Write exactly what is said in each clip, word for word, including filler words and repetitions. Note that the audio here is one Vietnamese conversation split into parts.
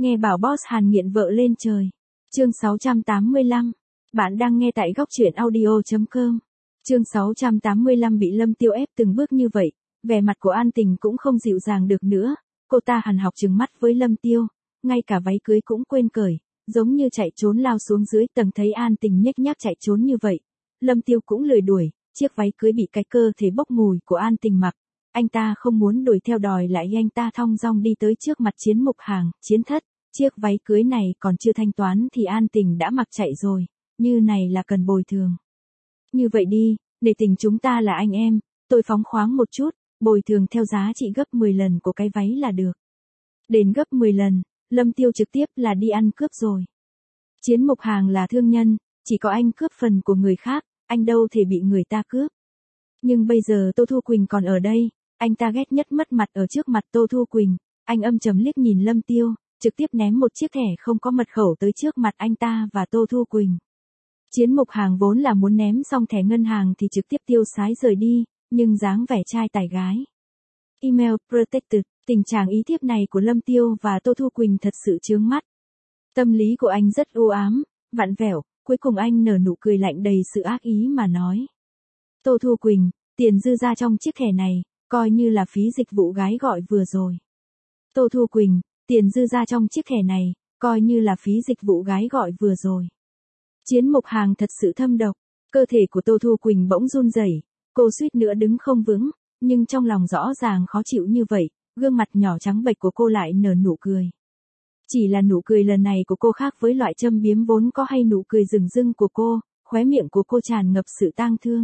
Nghe bảo boss Hàn nghiện vợ lên trời. Chương sáu trăm tám mươi lăm. Bạn đang nghe tại góc truyện audio chấm com. Chương sáu trăm tám mươi lăm bị Lâm Tiêu ép từng bước như vậy, vẻ mặt của An Tình cũng không dịu dàng được nữa, cô ta hằn học trừng mắt với Lâm Tiêu, ngay cả váy cưới cũng quên cởi, giống như chạy trốn lao xuống dưới tầng thấy An Tình nhếch nhác chạy trốn như vậy. Lâm Tiêu cũng lười đuổi, chiếc váy cưới bị cái cơ thể bốc mùi của An Tình mặc. Anh ta không muốn đuổi theo đòi lại anh ta thong dong đi tới trước mặt Chiến Mục Hàng, Chiến Thất, chiếc váy cưới này còn chưa thanh toán thì An Tình đã mặc chạy rồi, như này là cần bồi thường. Như vậy đi, để tình chúng ta là anh em, tôi phóng khoáng một chút, bồi thường theo giá trị gấp mười lần của cái váy là được. Đến gấp mười lần, Lâm Tiêu trực tiếp là đi ăn cướp rồi. Chiến Mục Hàng là thương nhân, chỉ có anh cướp phần của người khác, anh đâu thể bị người ta cướp. Nhưng bây giờ Tô Thu Quỳnh còn ở đây, anh ta ghét nhất mất mặt ở trước mặt Tô Thu Quỳnh, anh âm trầm liếc nhìn Lâm Tiêu, trực tiếp ném một chiếc thẻ không có mật khẩu tới trước mặt anh ta và Tô Thu Quỳnh. Chiến Mục Hàng vốn là muốn ném xong thẻ ngân hàng thì trực tiếp tiêu sái rời đi, nhưng dáng vẻ trai tài gái. Email protected, tình trạng ý thiếp này của Lâm Tiêu và Tô Thu Quỳnh thật sự chướng mắt. Tâm lý của anh rất u ám, vặn vẹo, cuối cùng anh nở nụ cười lạnh đầy sự ác ý mà nói. Tô Thu Quỳnh, tiền dư ra trong chiếc thẻ này, coi như là phí dịch vụ gái gọi vừa rồi. Tô Thu Quỳnh, tiền dư ra trong chiếc thẻ này, coi như là phí dịch vụ gái gọi vừa rồi. Chiến Mục Hàng thật sự thâm độc, cơ thể của Tô Thu Quỳnh bỗng run rẩy, cô suýt nữa đứng không vững, nhưng trong lòng rõ ràng khó chịu như vậy, gương mặt nhỏ trắng bệch của cô lại nở nụ cười. Chỉ là nụ cười lần này của cô khác với loại châm biếm vốn có hay nụ cười rừng rưng của cô, khóe miệng của cô tràn ngập sự tang thương.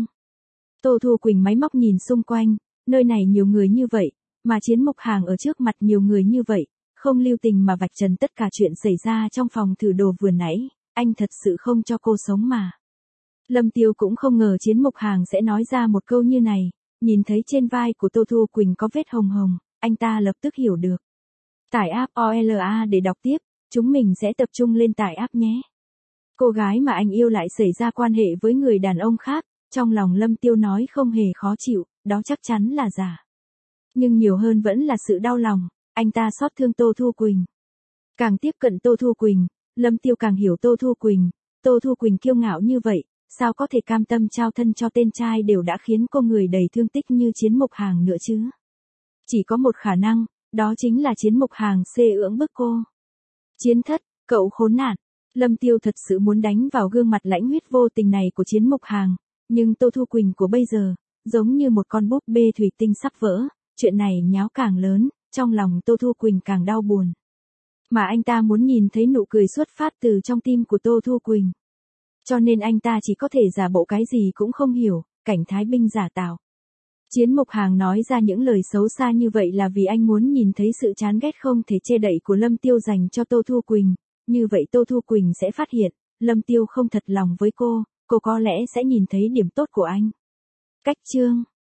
Tô Thu Quỳnh máy móc nhìn xung quanh, nơi này nhiều người như vậy, mà Chiến Mục Hàng ở trước mặt nhiều người như vậy, không lưu tình mà vạch trần tất cả chuyện xảy ra trong phòng thử đồ vừa nãy, anh thật sự không cho cô sống mà. Lâm Tiêu cũng không ngờ Chiến Mục Hàng sẽ nói ra một câu như này, nhìn thấy trên vai của Tô Thu Quỳnh có vết hồng hồng, anh ta lập tức hiểu được. Tải app o lờ a để đọc tiếp, chúng mình sẽ tập trung lên tải app nhé. Cô gái mà anh yêu lại xảy ra quan hệ với người đàn ông khác, trong lòng Lâm Tiêu nói không hề khó chịu, đó chắc chắn là giả. Nhưng nhiều hơn vẫn là sự đau lòng, anh ta xót thương Tô Thu Quỳnh. Càng tiếp cận Tô Thu Quỳnh, Lâm Tiêu càng hiểu Tô Thu Quỳnh, Tô Thu Quỳnh kiêu ngạo như vậy, sao có thể cam tâm trao thân cho tên trai đều đã khiến cô người đầy thương tích như Chiến Mục Hàng nữa chứ. Chỉ có một khả năng, đó chính là Chiến Mục Hàng xê ưỡng bức cô. Chiến Thất, cậu khốn nạn. Lâm Tiêu thật sự muốn đánh vào gương mặt lãnh huyết vô tình này của Chiến Mục Hàng, nhưng Tô Thu Quỳnh của bây giờ, giống như một con búp bê thủy tinh sắp vỡ, chuyện này nháo càng lớn, trong lòng Tô Thu Quỳnh càng đau buồn. Mà anh ta muốn nhìn thấy nụ cười xuất phát từ trong tim của Tô Thu Quỳnh. Cho nên anh ta chỉ có thể giả bộ cái gì cũng không hiểu, cảnh thái binh giả tạo. Chiến Mục Hàng nói ra những lời xấu xa như vậy là vì anh muốn nhìn thấy sự chán ghét không thể che đậy của Lâm Tiêu dành cho Tô Thu Quỳnh, như vậy Tô Thu Quỳnh sẽ phát hiện, Lâm Tiêu không thật lòng với cô, cô có lẽ sẽ nhìn thấy điểm tốt của anh. Cách chương